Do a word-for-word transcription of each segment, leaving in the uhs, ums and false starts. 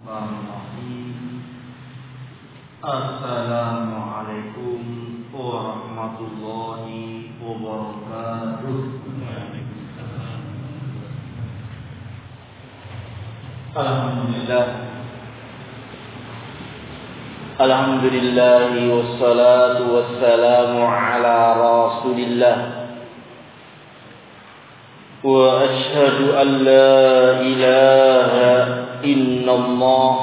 Bismillahirrahmanirrahim. Assalamualaikum warahmatullahi wabarakatuh. Alhamdulillah. Alhamdulillah wassalatu wassalamu ala Rasulillah. Wa ashhadu an la ilaha illallah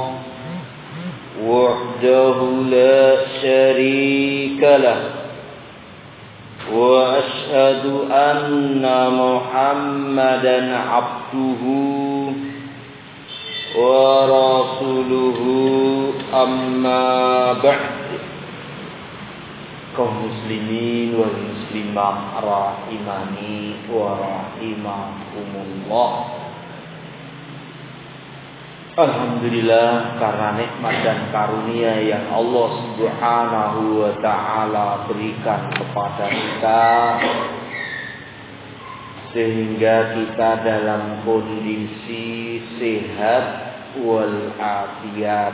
wahdahu la syarika lah wa ashhadu anna Muhammadan abduhu wa rasuluhu amma ba'd. Kaum muslimin wal muslimah rahimani wa rahimakumullah. Alhamdulillah, karena nikmat dan karunia yang Allah Subhanahu wa taala berikan kepada kita, sehingga kita dalam kondisi sehat wal afiat.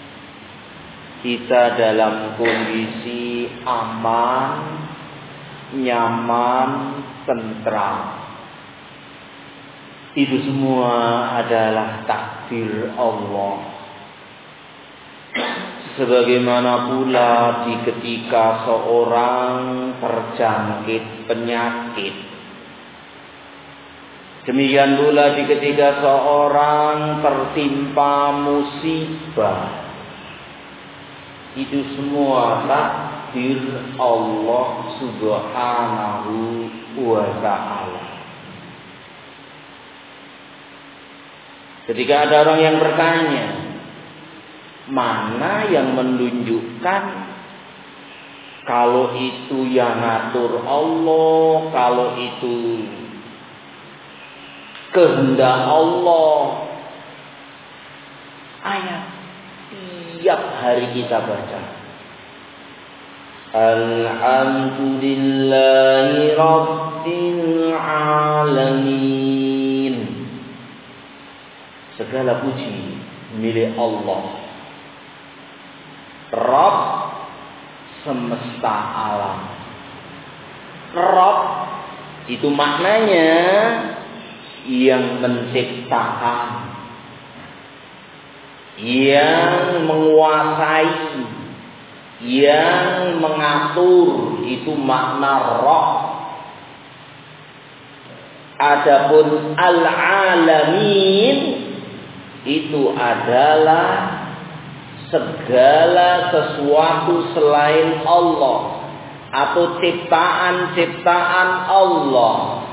Kita dalam kondisi aman, nyaman, tentram. Itu semua adalah takdir Allah. Sebagaimana pula di ketika seorang terjangkit penyakit, demikian pula di ketika seorang tertimpa musibah. Itu semua takdir Allah Subhanahu wa ta'ala. Ketika ada orang yang bertanya, mana yang menunjukkan kalau itu yang ngatur Allah, kalau itu kehendak Allah? Ayat tiap hari kita baca. Alhamdulillahi Rabbil Alamin. Segala puji milik Allah, Rabb semesta alam. Rabb itu maknanya yang menciptakan, yang menguasai, yang mengatur. Itu makna Rabb. Adapun al-alamin itu adalah segala sesuatu selain Allah atau ciptaan-ciptaan Allah.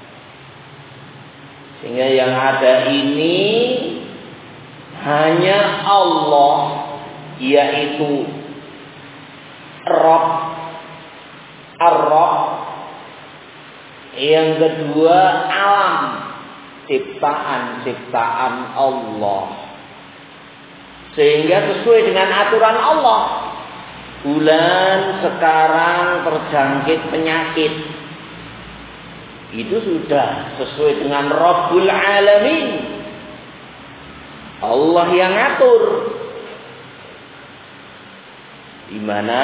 Sehingga yang ada ini hanya Allah, yaitu Rabb, Ar-Rabb. Yang kedua alam, ciptaan-ciptaan Allah. Sehingga sesuai dengan aturan Allah, bulan sekarang terjangkit penyakit, itu sudah sesuai dengan Rabbul Alamin. Allah yang ngatur. Di mana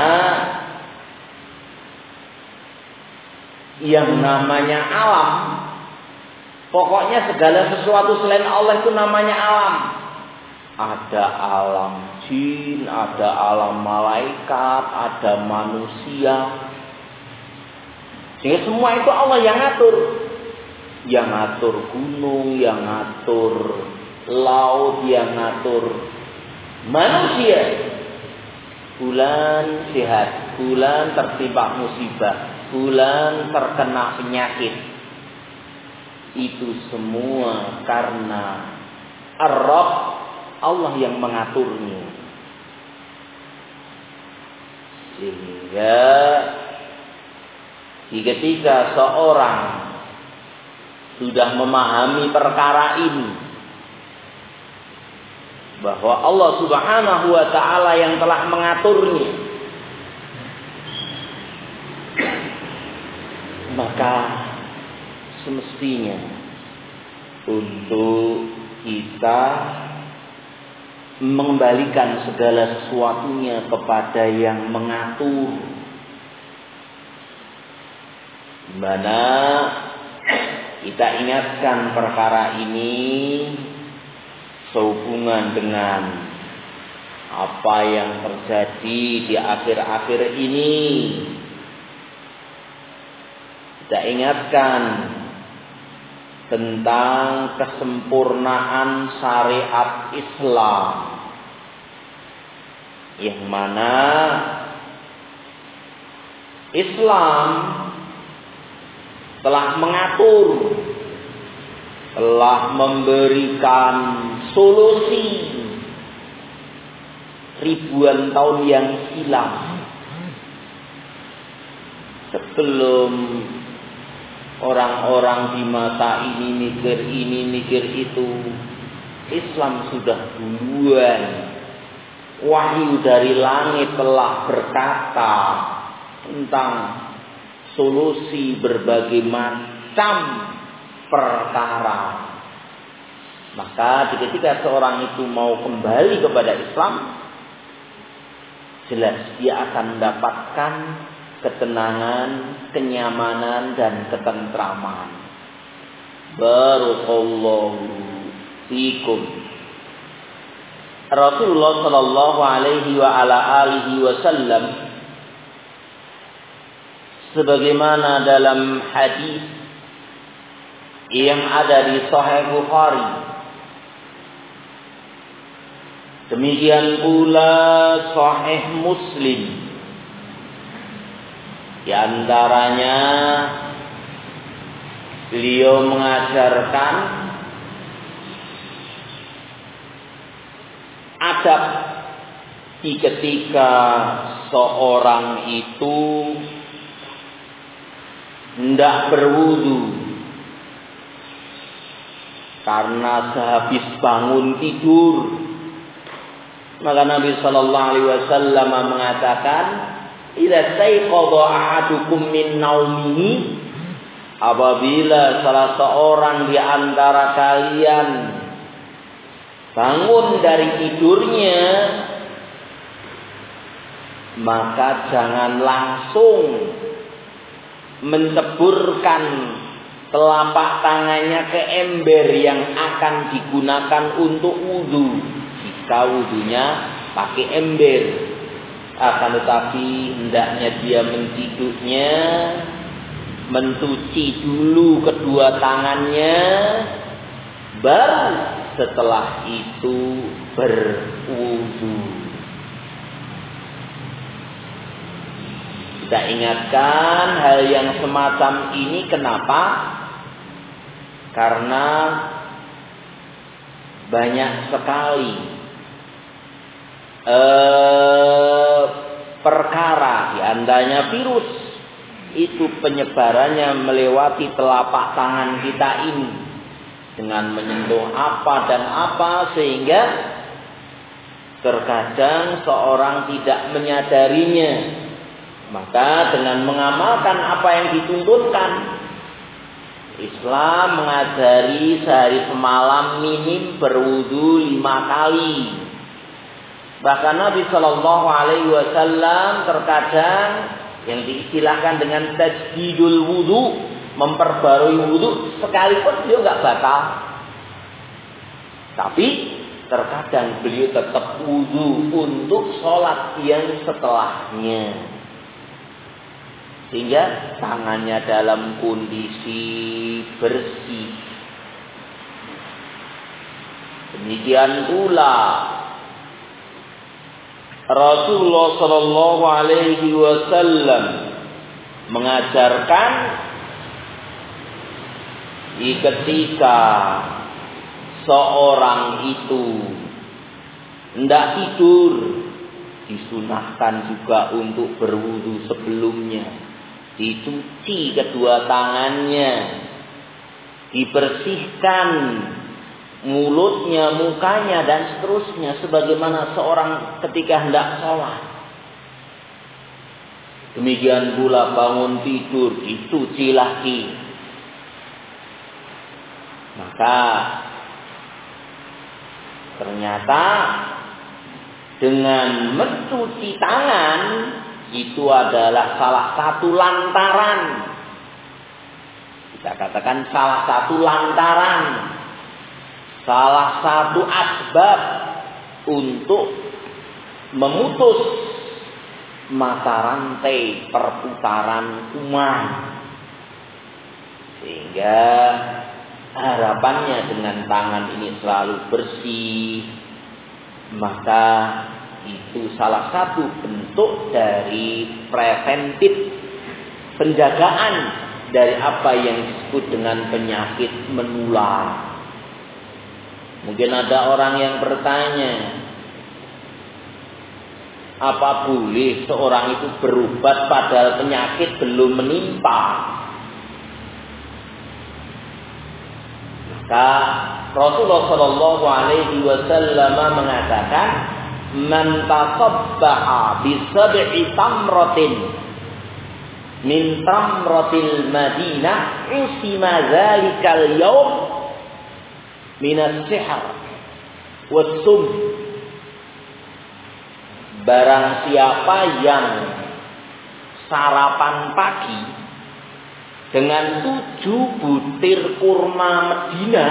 yang namanya alam, pokoknya segala sesuatu selain Allah itu namanya alam. Ada alam jin, ada alam malaikat, ada manusia. Sehingga semua itu Allah yang ngatur. Yang ngatur gunung, yang ngatur laut, yang ngatur manusia. Bulan sehat, bulan tertimpa musibah, bulan terkena penyakit. Itu semua karena Ar-Rabb, Allah yang mengaturnya. Sehingga ketika seorang sudah memahami perkara ini, bahwa Allah Subhanahu wa ta'ala yang telah mengaturnya, maka semestinya untuk kita mengembalikan segala sesuatunya kepada yang mengatur. Di mana kita ingatkan perkara ini sehubungan dengan apa yang terjadi di akhir-akhir ini. Kita ingatkan tentang kesempurnaan syariat Islam, yang mana Islam telah mengatur, telah memberikan solusi ribuan tahun yang silam. Sebelum orang-orang di masa ini mikir ini, mikir itu, Islam sudah duluan. Wahyu dari langit telah berkata tentang solusi berbagai macam perkara. Maka ketika seorang itu mau kembali kepada Islam, jelas dia akan mendapatkan ketenangan, kenyamanan, dan ketentraman. Barakallahu fikum. Rasulullah sallallahu alaihi wa ala alihi wasallam sebagaimana dalam hadis yang ada di Sahih Bukhari, demikian pula Sahih Muslim. Di antaranya beliau mengajarkan adab di ketika seorang itu hendak berwudu, karena sehabis bangun tidur. Maka Nabi sallallahu alaihi wasallam mengatakan, "Idza staiqadha ahadukum min naumihi," apabila salah seorang di antara kalian bangun dari tidurnya, maka jangan langsung menceburkan telapak tangannya ke ember yang akan digunakan untuk wudu. Jika wudunya pakai ember, akan tetapi hendaknya dia menciduknya, mencuci dulu kedua tangannya, baru setelah itu berwudu. Kita ingatkan hal yang semacam ini kenapa? Karena banyak sekali eh, perkara, diantaranya virus, itu penyebarannya melewati telapak tangan kita ini, dengan menyentuh apa dan apa, sehingga terkadang seorang tidak menyadarinya. Maka dengan mengamalkan apa yang dituntutkan, Islam mengajari sehari semalam minim berwudu lima kali. Bahkan Nabi Shallallahu Alaihi Wasallam terkadang yang diistilahkan dengan tajdidul wudu, memperbarui wudu, sekalipun beliau nggak batal, tapi terkadang beliau tetap wudu untuk sholat yang setelahnya, sehingga tangannya dalam kondisi bersih. Demikian pula Rasulullah Shallallahu Alaihi Wasallam mengajarkan di ketika seorang itu hendak tidur, disunahkan juga untuk berwudu sebelumnya, dicuci kedua tangannya, dibersihkan mulutnya, mukanya, dan seterusnya, sebagaimana seorang ketika hendak sholat. Demikian pula bangun tidur, dicuci lagi. Maka ternyata dengan mencuci tangan itu adalah salah satu lantaran. Kita katakan salah satu lantaran, salah satu asbab untuk memutus mata rantai perputaran kuman. Sehingga harapannya dengan tangan ini selalu bersih, maka itu salah satu bentuk dari preventif, penjagaan dari apa yang disebut dengan penyakit menular. Mungkin ada orang yang bertanya, apa boleh seorang itu berobat padahal penyakit belum menimpa? Maka Rasulullah Shallallahu Alaihi Wasallam mengatakan, "Man tasabbaha bi sab'i tamratin min tamratil Madinah, usima dzalikal yaum min as-sihr was-sum." Barang siapa yang sarapan pagi dengan tujuh butir kurma Medina,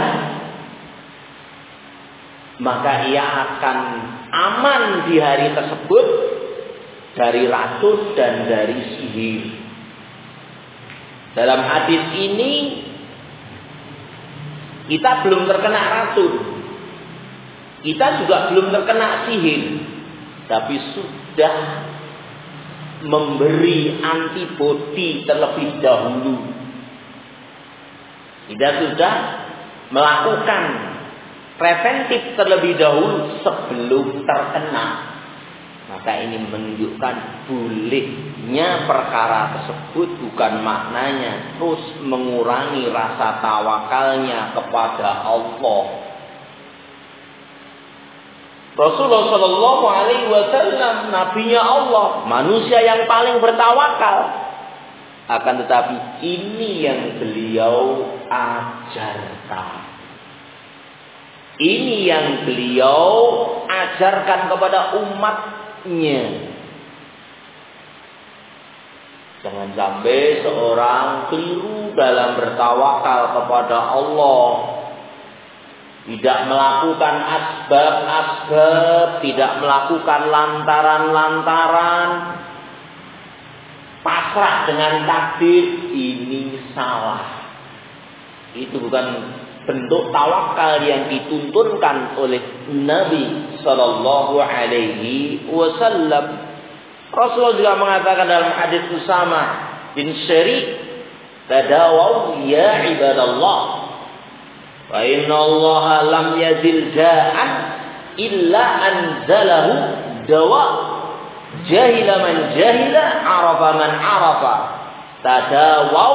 maka ia akan aman di hari tersebut dari racun dan dari sihir. Dalam hadis ini kita belum terkena racun, kita juga belum terkena sihir, tapi sudah memberi antibodi terlebih dahulu. Kita sudah melakukan preventif terlebih dahulu sebelum terkena. Maka ini menunjukkan bolehnya perkara tersebut, bukan maknanya terus mengurangi rasa tawakalnya kepada Allah. Rasulullah Shallallahu Alaihi Wasallam, nabinya Allah, manusia yang paling bertawakal. Akan tetapi ini yang beliau ajarkan. Ini yang beliau ajarkan kepada umatnya. Jangan sampai seorang keliru dalam bertawakal kepada Allah. Tidak melakukan asbab-asbab, tidak melakukan lantaran-lantaran, pasrah dengan takdir, ini salah. Itu bukan bentuk tawakal yang dituntunkan oleh Nabi Sallallahu Alaihi Wasallam. Rasulullah juga mengatakan dalam hadis Usama bin Syariq, "Tadawaw ya ibadallah, wa inna Allah lam yazil ja'an illa anzalahu dawa. Jahila man jahila, arafa man arafa. Tadawaw,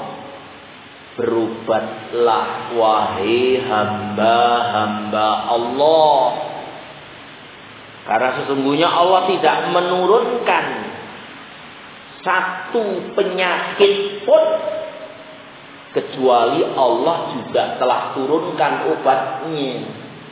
berobatlah wahai hamba-hamba Allah. Karena sesungguhnya Allah tidak menurunkan satu penyakit pun kecuali Allah juga telah turunkan obatnya.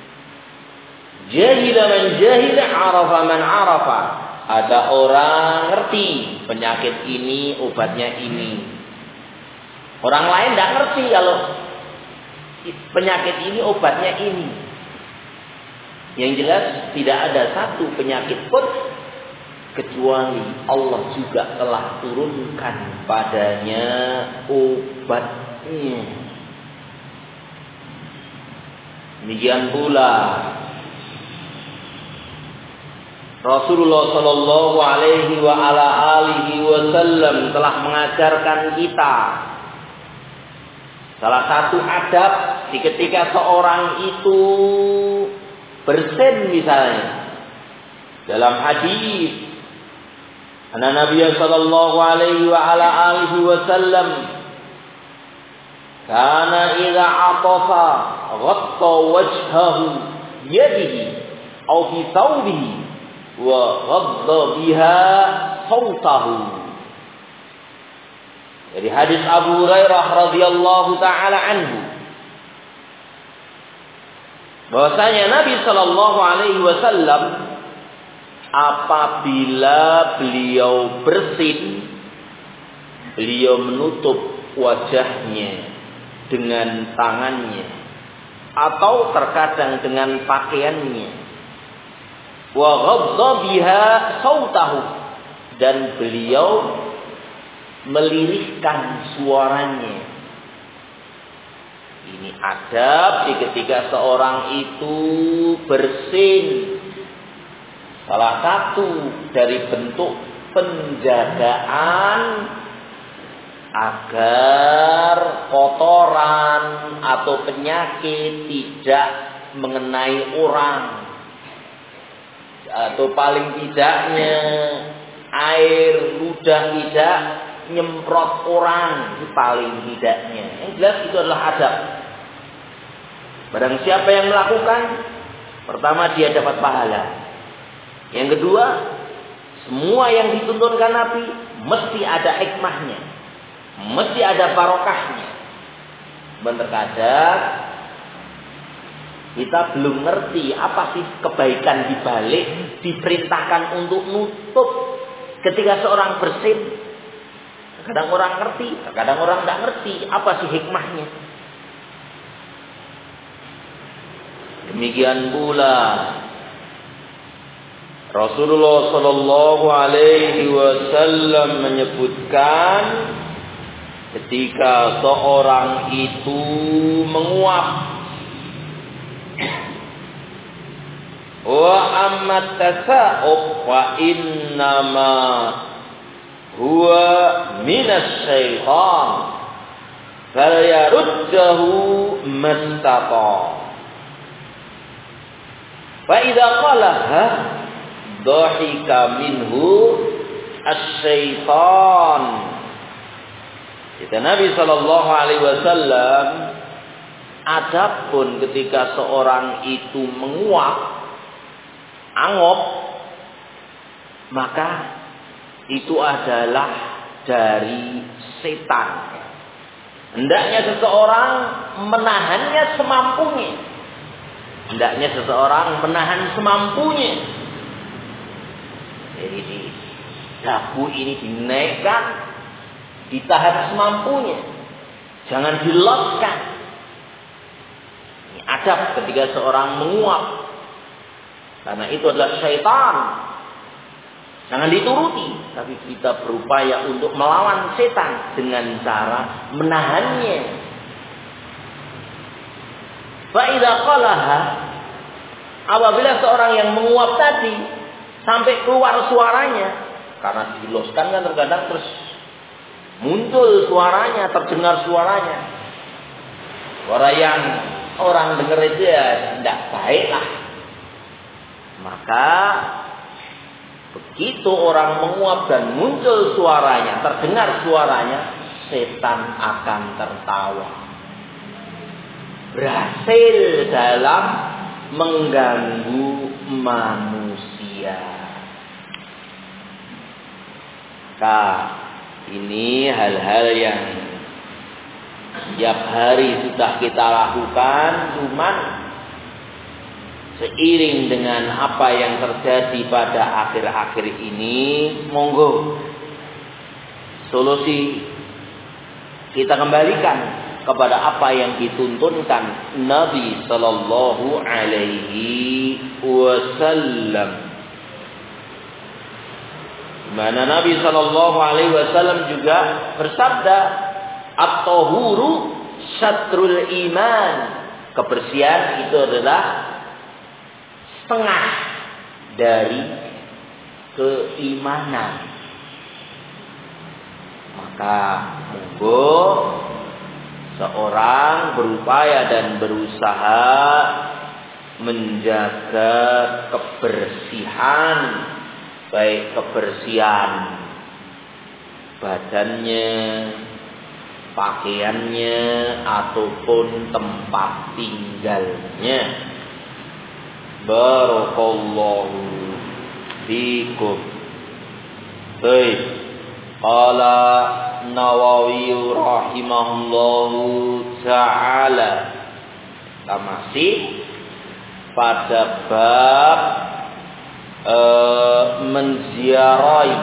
Jahila man jahila, arafa man arafa. Ada orang ngerti penyakit ini, obatnya ini. Orang lain tidak ngerti kalau penyakit ini, obatnya ini. Yang jelas tidak ada satu penyakit pun kecuali Allah juga telah turunkan padanya obatnya. Demikian pula Rasulullah Shallallahu Alaihi wa ala alihi Wasallam telah mengajarkan kita salah satu adab di ketika seorang itu bersin misalnya. Dalam hadis, anna Nabiya Shallallahu Alaihi wa ala alihi Wasallam kana idza atafa ghatta wajhahu biyadihi aw bi thawbihi wa ghadda biha sautahu. Dari hadis Abu Hurairah radhiyallahu taala anhu, bahwasanya Nabi sallallahu alaihi wasallam apabila beliau bersin, beliau menutup wajahnya dengan tangannya atau terkadang dengan pakaiannya. Wa ghadda biha sautahu, dan beliau melirihkan suaranya. Ini adab di ketika seorang itu bersin. Salah satu dari bentuk penjagaan agar kotoran atau penyakit tidak mengenai orang, atau paling tidaknya air ludah tidak nyemprot orang, itu paling tidaknya. Yang jelas itu adalah adab. Barang siapa yang melakukan, pertama dia dapat pahala. Yang kedua, semua yang dituntunkan Nabi mesti ada hikmahnya, mesti ada barokahnya. Terkadang kita belum ngerti apa sih kebaikan dibalik diperintahkan untuk nutup ketika seorang bersin. Kadang orang ngerti, kadang orang tidak ngerti apa sih hikmahnya. Demikian pula Rasulullah Shallallahu Alaihi Wasallam menyebutkan ketika seorang itu menguap, wa ammat tasa'ub wa innama huwa minas syaitan falyaruddahu mastata. Fa idza qalaha dhahika minhu asy-syaitan. Kata Nabi sallallahu alaihi wasallam, adapun ketika seorang itu menguap, angop, maka itu adalah dari setan. Hendaknya seseorang menahannya semampunya. Hendaknya seseorang menahan semampunya. Jadi di dagu ini dinaikkan, ditahan semampunya. Jangan dilotkan. Ini adab ketika seorang menguap. Karena itu adalah syaitan. Jangan dituruti, tapi kita berupaya untuk melawan setan dengan cara menahannya. Fa idza qalaha, apabila seorang yang menguap tadi sampai keluar suaranya, karena diloskan kan terkadang terus muncul suaranya, terdengar suaranya. Suara yang orang dengar itu ya tidak baik lah. Maka begitu orang menguap dan muncul suaranya, terdengar suaranya, setan akan tertawa. Berhasil dalam mengganggu manusia. Nah, ini hal-hal yang tiap hari sudah kita lakukan, cuman seiring dengan apa yang terjadi pada akhir-akhir ini, monggo solusi kita kembalikan kepada apa yang dituntunkan Nabi Sallallahu Alaihi Wasallam. Mana Nabi Sallallahu Alaihi Wasallam juga bersabda, at-tahuru syatrul iman. Kebersihan itu adalah setengah dari keimanan. Maka monggo seorang berupaya dan berusaha menjaga kebersihan, baik kebersihan badannya, pakaiannya, ataupun tempat tinggalnya. Barakallahu fikum. Baik. Qala Nawawi rahimahullahu ta'ala. Kita masih pada bab uh, menziarahi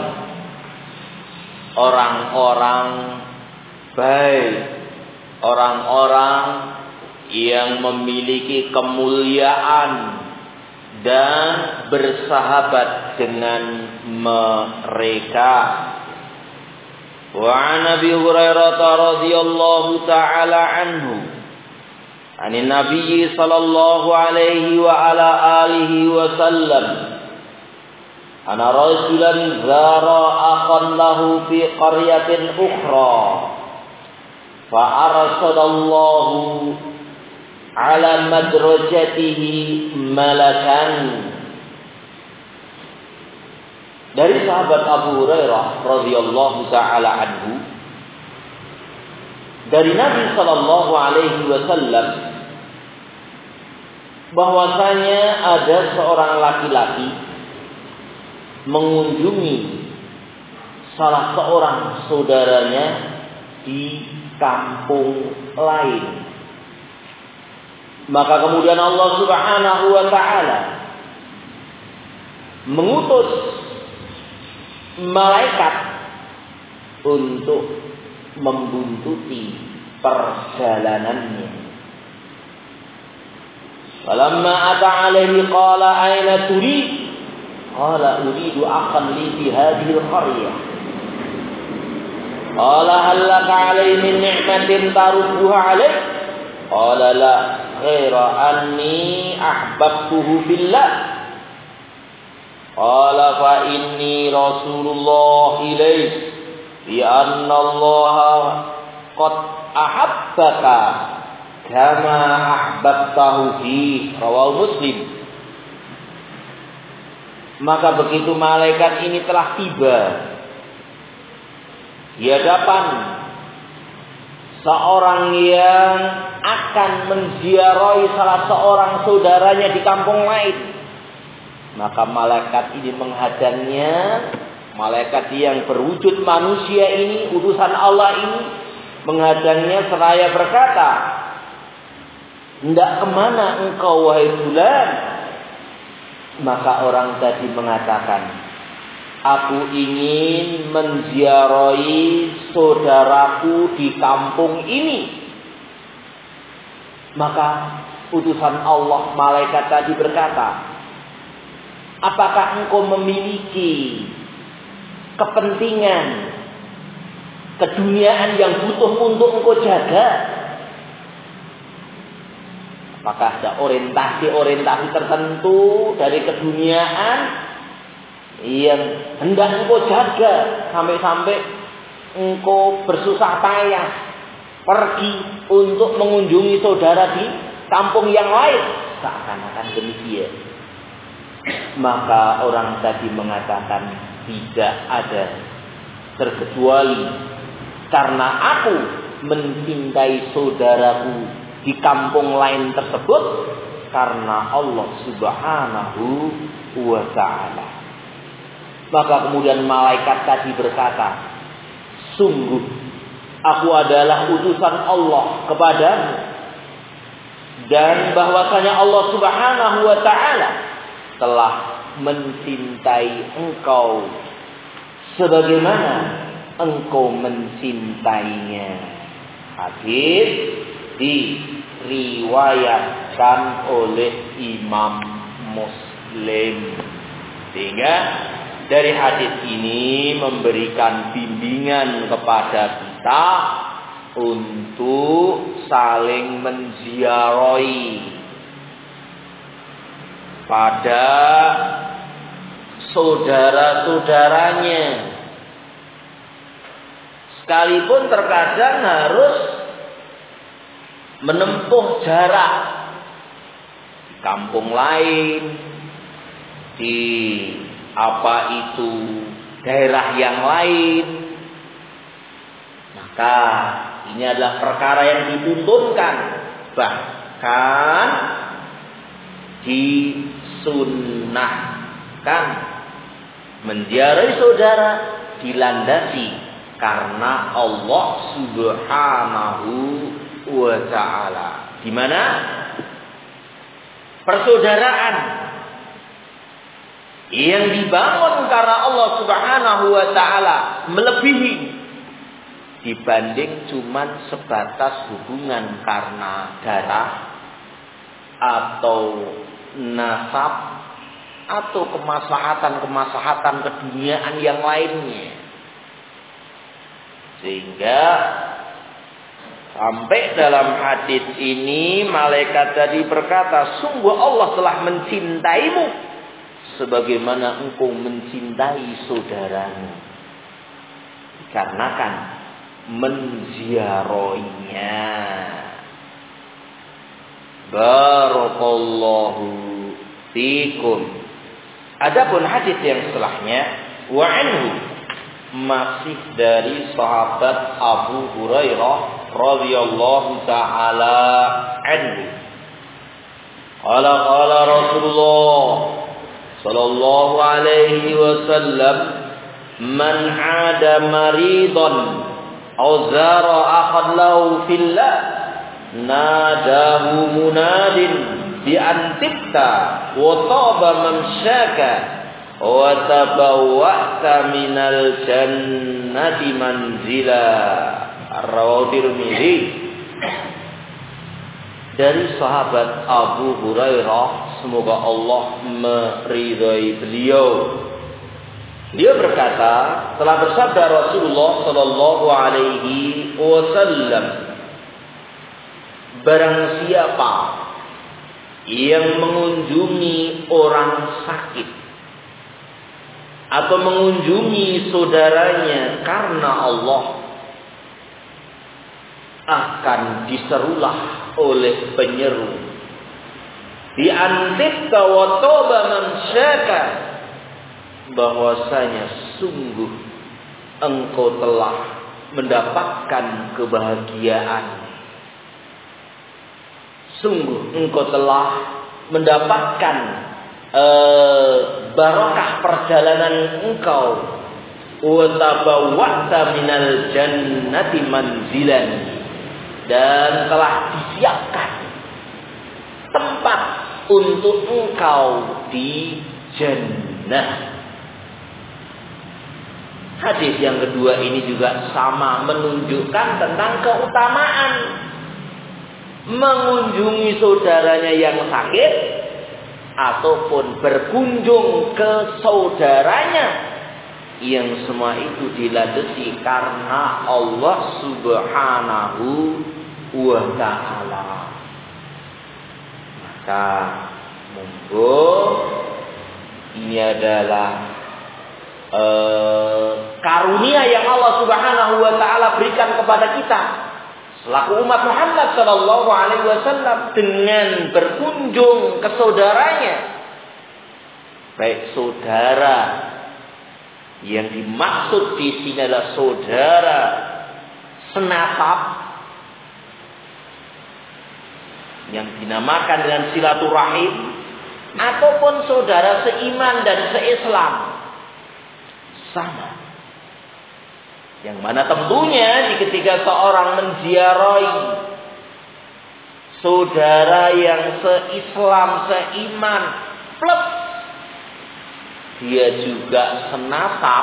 orang-orang baik, orang-orang yang memiliki kemuliaan dan bersahabat dengan mereka. Wa an Abi Hurairah radhiyallahu taala anhu anin Nabi sallallahu alaihi wa ala alihi wa sallam ana rajulan zara akhan lahu fi qaryatin ukhra fa arsadallahu ala madrajatihi malakan. Dari sahabat Abu Hurairah radhiyallahu taala anhu, dari Nabi sallallahu alaihi wasallam, bahwasanya ada seorang laki-laki mengunjungi salah seorang saudaranya di kampung lain. Maka kemudian Allah Subhanahu wa taala mengutus malaikat untuk membuntuti perjalanannya. Falamma ata alaihi qala aina turid? Qala uridu akhan li fi hadhihi al-qaryah. Qala hal laka alayhi min ni'matin tarudduha alayh? Qala la ghaira anni ahbabtuhu billah. Qala fa inni Rasulullah ilaik bi anna Allah qad ahabbaka kama ahbabtahu fi. Rawahu Muslim. Maka begitu malaikat ini telah tiba di hadapan seorang yang akan menziarahi salah seorang saudaranya di kampung lain, maka malaikat ini menghadangnya. Malaikat yang berwujud manusia ini, utusan Allah ini, menghadangnya seraya berkata, "Hendak kemana engkau wahai fulan?" Maka orang tadi mengatakan, "Aku ingin menziarahi saudaraku di kampung ini." Maka utusan Allah, malaikat tadi berkata, "Apakah engkau memiliki kepentingan keduniaan yang butuh untuk engkau jaga? Apakah ada orientasi-orientasi tertentu dari keduniaan yang hendak engkau jaga sampai-sampai engkau bersusah payah pergi untuk mengunjungi saudara di kampung yang lain?" Seakan-akan demikian. Maka orang tadi mengatakan, "Tidak ada, terkecuali karena aku mencintai saudaraku di kampung lain tersebut karena Allah Subhanahu wa ta'ala." Maka kemudian malaikat tadi berkata, "Sungguh aku adalah utusan Allah kepadamu, dan bahwasanya Allah Subhanahu wa ta'ala telah mencintai engkau sebagaimana engkau mencintainya." Hadis diriwayatkan oleh Imam Muslim. Sehingga dari hadis ini memberikan bimbingan kepada kita untuk saling menziarahi pada saudara-saudaranya, sekalipun terkadang harus menempuh jarak di kampung lain, di apa itu daerah yang lain. Maka ini adalah perkara yang dituntunkan, bahkan disunnahkan menziarahi saudara dilandasi karena Allah Subhanahu wa ta'ala. Di mana persaudaraan yang dibangun karena Allah Subhanahu wa taala melebihi dibanding cuman sebatas hubungan karena darah atau nasab atau kemaslahatan-kemaslahatan keduniaan yang lainnya. Sehingga sampai dalam hadis ini malaikat tadi berkata, sungguh Allah telah mencintaimu sebagaimana engkau mencintai saudaramu. Dikarenakan menziarahinya. Barakallahu fikum. Adapun hadis yang setelahnya, wa anhu, masih dari sahabat Abu Hurairah radhiyallahu taala anhu. Qala qala Rasulullah sallallahu alaihi wasallam, man 'ada maridan aw zara akhan lahu fillah nadahu munadin bi antibta wa taba mamshaka wa tabawwa'ta minal jannati manzila. Rawahu Tirmidzi. Dari sahabat Abu Hurairah, semoga Allah meridai beliau. Dia berkata, telah bersabda Rasulullah sallallahu alaihi wasallam, barang siapa yang mengunjungi orang sakit atau mengunjungi saudaranya karena Allah, akan diserulah oleh penyeru, diantibta wa toba mamsyaka, bahwasanya sungguh engkau telah mendapatkan kebahagiaan, sungguh engkau telah mendapatkan uh, barokah perjalanan engkau, wa tabawwa'ta minal jannati manzilan, dan telah disiapkan tempat untuk engkau di jannah. Hadis yang kedua ini juga sama, menunjukkan tentang keutamaan mengunjungi saudaranya yang sakit ataupun berkunjung ke saudaranya, yang semua itu dilandasi karena Allah Subhanahu wa ta'ala. Maka monggo ini adalah uh, karunia yang Allah Subhanahu wa ta'ala berikan kepada kita selaku umat Muhammad sallallahu alaihi wasallam, dengan berkunjung ke saudaranya. Baik saudara yang dimaksud di sini adalah saudara senasab yang dinamakan dengan silaturahim, ataupun saudara seiman dan seislam, sama. Yang mana tentunya ketika seorang menziarahi saudara yang seislam, seiman, plus dia juga senasab,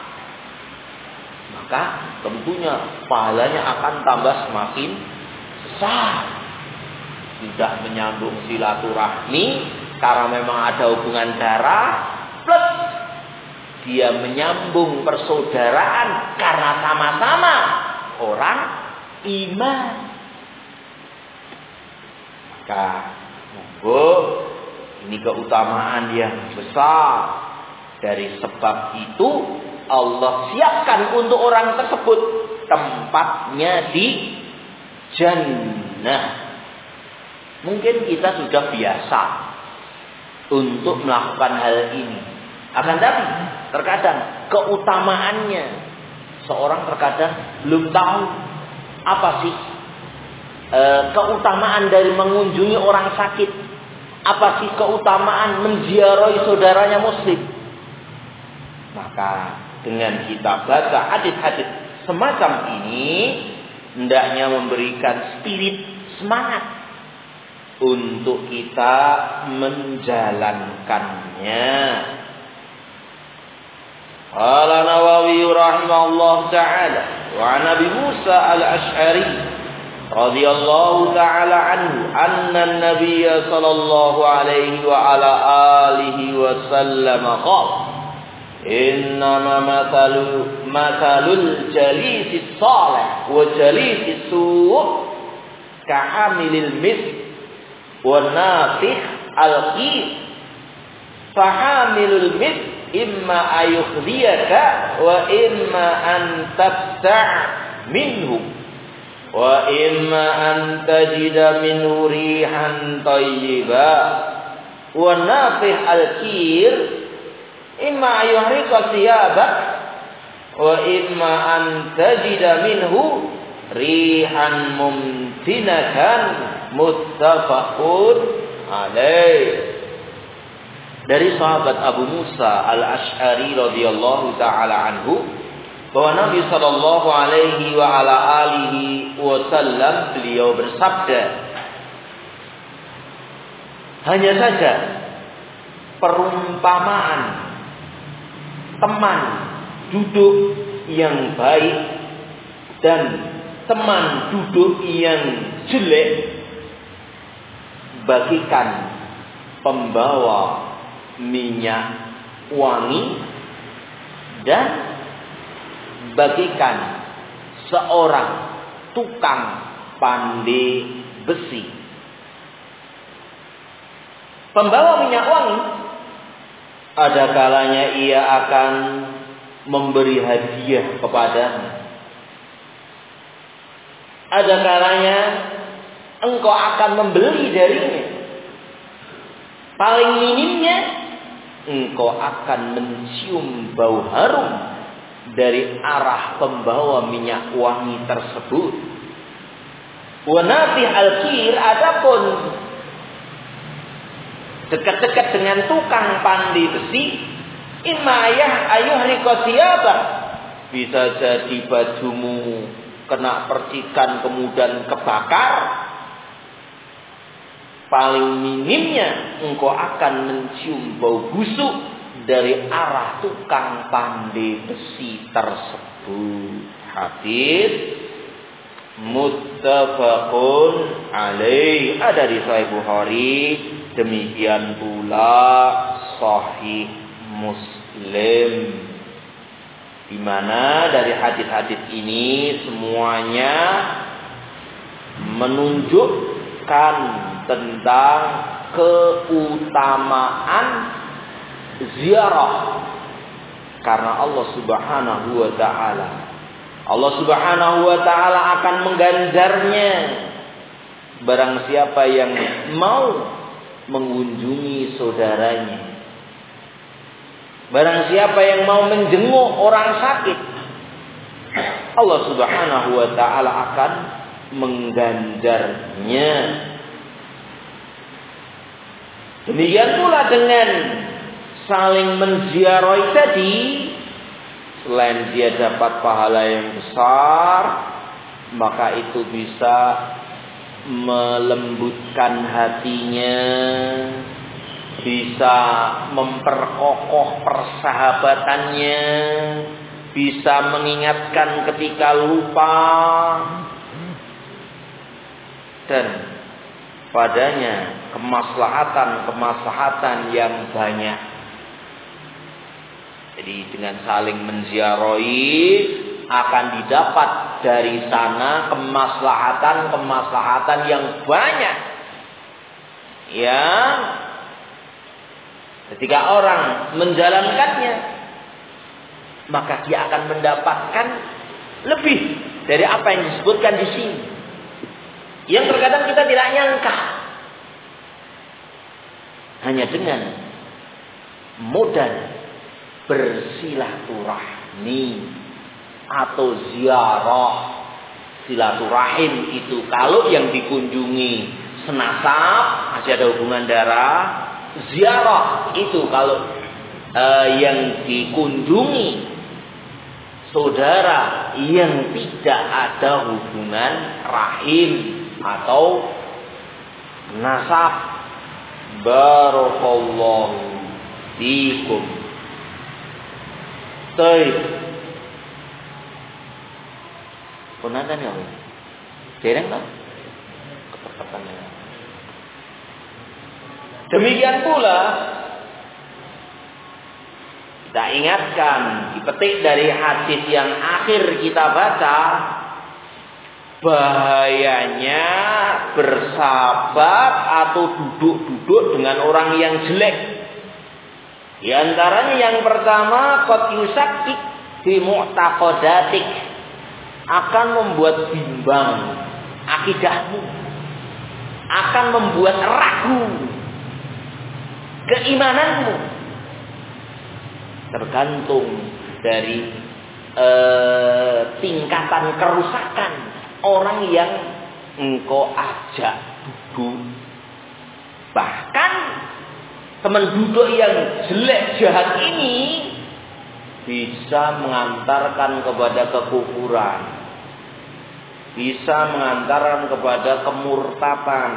maka tentunya pahalanya akan tambah semakin besar. Sudah menyambung silaturahmi karena memang ada hubungan darah, plus dia menyambung persaudaraan karena sama-sama orang iman. Maka monggo, ini keutamaan yang besar. Dari sebab itu Allah siapkan untuk orang tersebut tempatnya di jannah. Mungkin kita sudah biasa untuk melakukan hal ini. Akan tapi terkadang keutamaannya seorang terkadang belum tahu apa sih e, keutamaan dari mengunjungi orang sakit. Apa sih keutamaan menziarahi saudaranya muslim? Maka dengan kita baca hadis-hadis semacam ini, hendaknya memberikan spirit semangat untuk kita menjalankannya. rahimahullah ta'ala wa an Abi Musa al-Ash'ari radhiyallahu ta'ala anhu anna an-nabiy sallallahu alaihi wa ala alihi wa sallam qala innama mathalu mathalul jalisis salih wa jalisis su' ka'amilil misk wa nafih al-qis fahamilul misk imma ayukhdiyaka wa imma an tabta' minhu wa imma an tajida minhu rihan tayyiba wa nafih al-kir imma ayuhrika thiyabak wa imma an tajida minhu rihan mumtinatan muttafaqun alaih. Dari sahabat Abu Musa al-Ash'ari radhiyallahu ta'ala anhu bahwa Nabi sallallahu alaihi wa ala alihi wasallam beliau bersabda, hanya saja perumpamaan teman duduk yang baik dan teman duduk yang jelek bagikan pembawa minyak wangi dan bagikan seorang tukang pandai besi. Pembawa minyak wangi ada kalanya ia akan memberi hadiah kepadanya. Ada kalanya engkau akan membeli darinya. Paling minimnya engkau akan mencium bau harum dari arah pembawa minyak wangi tersebut. Wa nafih al-kir, adapun dekat-dekat dengan tukang pandai besi, imma ayah ayuhrika thiyabak, bisa jadi bajumu kena percikan kemudian kebakar. Paling minimnya engkau akan mencium bau busuk dari arah tukang pandai besi tersebut. Hadis muttafaqun alaih, ada di Sahih Bukhari, demikian pula Sahih Muslim, di mana dari hadis-hadis ini semuanya menunjukkan tentang keutamaan ziarah karena Allah Subhanahu wa taala. Allah Subhanahu wa taala akan mengganjarnya barang siapa yang mau mengunjungi saudaranya. Barang siapa yang mau menjenguk orang sakit, Allah Subhanahu wa taala akan mengganjarnya. Demikian pula dengan saling menziarahi tadi, selain dia dapat pahala yang besar, maka itu bisa melembutkan hatinya, bisa memperkokoh persahabatannya, bisa mengingatkan ketika lupa, dan padanya kemaslahatan-kemaslahatan yang banyak. Jadi dengan saling menziarahi akan didapat dari sana kemaslahatan-kemaslahatan yang banyak. Yang ketika orang menjalankannya, maka dia akan mendapatkan lebih dari apa yang disebutkan di sini. Yang terkadang kita tidak nyangka. Hanya dengan modal bersilaturahmi atau ziarah. Silaturahim itu kalau yang dikunjungi senasab, masih ada hubungan darah. Ziarah itu kalau uh, yang dikunjungi saudara yang tidak ada hubungan rahim atau nasab. Barakallahu fikum. Baik. Konatan ya. Dereng kan? Keperkatan. Demikian pula kita ingatkan, dipetik dari hadis yang akhir kita baca, bahayanya bersahabat atau duduk-duduk dengan orang yang jelek. Di antaranya yang pertama, qad yusakkik fi mu'taqadatik, akan membuat bimbang akidahmu, akan membuat ragu keimananmu. Tergantung dari eh, tingkatan kerusakan orang yang engkau ajak duduk. Bahkan teman duduk yang jelek jahat ini bisa mengantarkan kepada kekufuran, bisa mengantarkan kepada kemurtatan.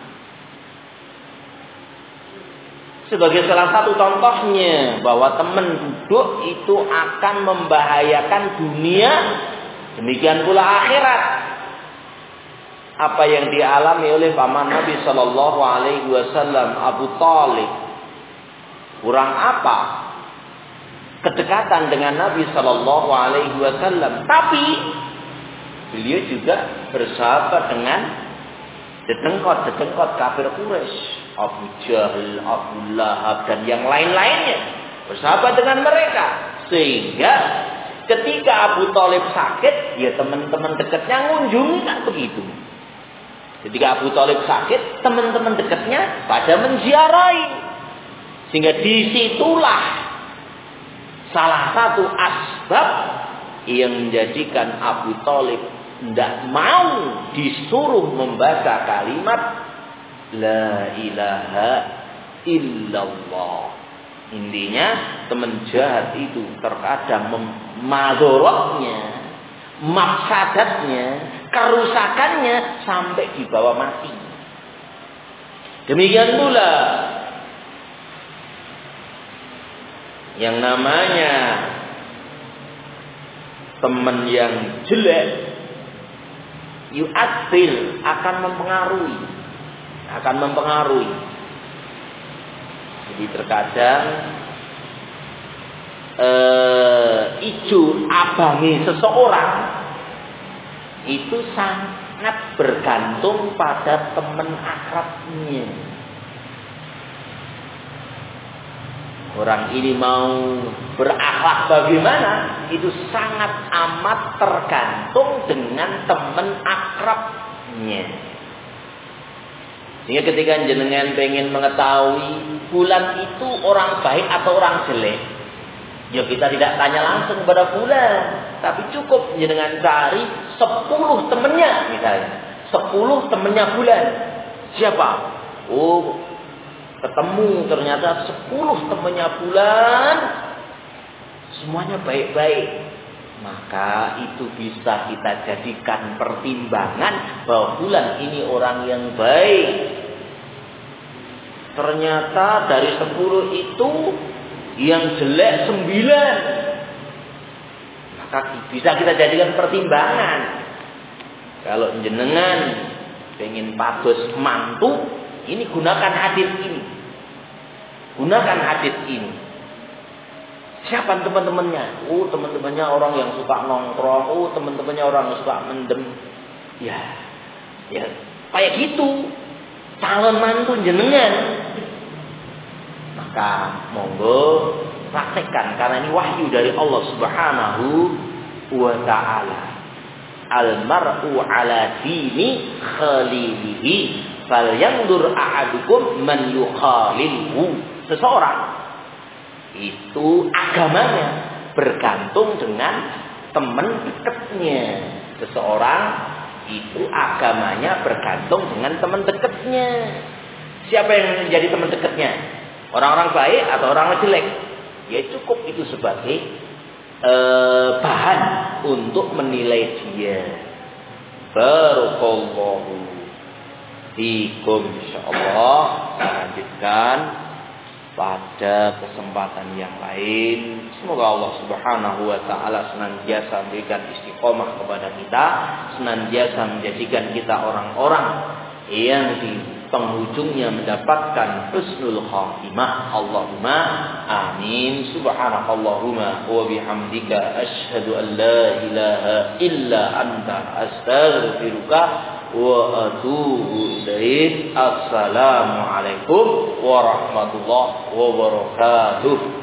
Sebagai salah satu contohnya bahwa teman duduk itu akan membahayakan dunia, demikian pula akhirat. Apa yang dialami oleh paman Nabi Shallallahu Alaihi Wasallam, Abu Thalib, kurang apa kedekatan dengan Nabi Shallallahu Alaihi Wasallam, tapi beliau juga bersahabat dengan dedengkot-dedengkot kafir Quraisy. Abu Jahal, Abu Lahab, dan yang lain-lainnya bersahabat dengan mereka. Sehingga ketika Abu Thalib sakit, ya teman-teman dekatnya ngunjungi, kan begitu. Ketika Abu Thalib sakit, teman-teman dekatnya pada menziarahi. Sehingga disitulah salah satu asbab yang menjadikan Abu Thalib tidak mau disuruh membaca kalimat La ilaha illallah. Intinya teman jahat itu terkadang madorotnya, mafsadatnya, kerusakannya sampai dibawa mati. Demikian pula yang namanya teman yang jelek, yu'athir, akan mempengaruhi. akan mempengaruhi. Jadi terkadang eh, ijo abangi seseorang itu sangat bergantung pada teman akrabnya. Orang ini mau berakhlak bagaimana, itu sangat amat tergantung dengan teman akrabnya. Sehingga ketika jenengan pengen mengetahui fulan itu orang baik atau orang jelek, ya kita tidak tanya langsung kepada fulan, tapi cukup jenengan cari sepuluh temennya misalnya, sepuluh temennya fulan. Siapa? Oh, ketemu ternyata sepuluh temennya fulan, semuanya baik-baik. Maka itu bisa kita jadikan pertimbangan bahwa fulan ini orang yang baik. Ternyata dari sepuluh itu yang jelek sembilan. Maka bisa kita jadikan pertimbangan. Kalau jenengan pengen pados mantu, ini gunakan hadis ini. Gunakan hadis ini. Siapa teman-temannya? Oh, teman-temannya orang yang suka nongkrong. Oh, teman-temannya orang yang suka mendem. Ya, ya, kayak gitu. Calon mantu jenengan. Maka monggo praktekkan, karena ini wahyu dari Allah Subhanahu wa taala. Al-mar'u ala dini khalilihi falyanzur ahadukum man yukhalilhu. Seseorang itu agamanya bergantung dengan teman dekatnya. Seseorang itu agamanya bergantung dengan teman dekatnya. Siapa yang menjadi teman dekatnya? Orang-orang baik atau orang jelek? Ya cukup itu sebagai eh, bahan untuk menilai dia. Barakallahu fikum, insyaallah. Lanjutkan pada kesempatan yang lain. Semoga Allah Subhanahu wa taala senantiasa memberikan istiqomah kepada kita, senantiasa menjadikan kita orang-orang yang di penghujungnya mendapatkan husnul khatimah. Allahumma amin. Subhanakallahumma wa bihamdika asyhadu an la ilaha illa anta astaghfiruka wa atubu ilaik. Assalamualaikum warahmatullahi wabarakatuh.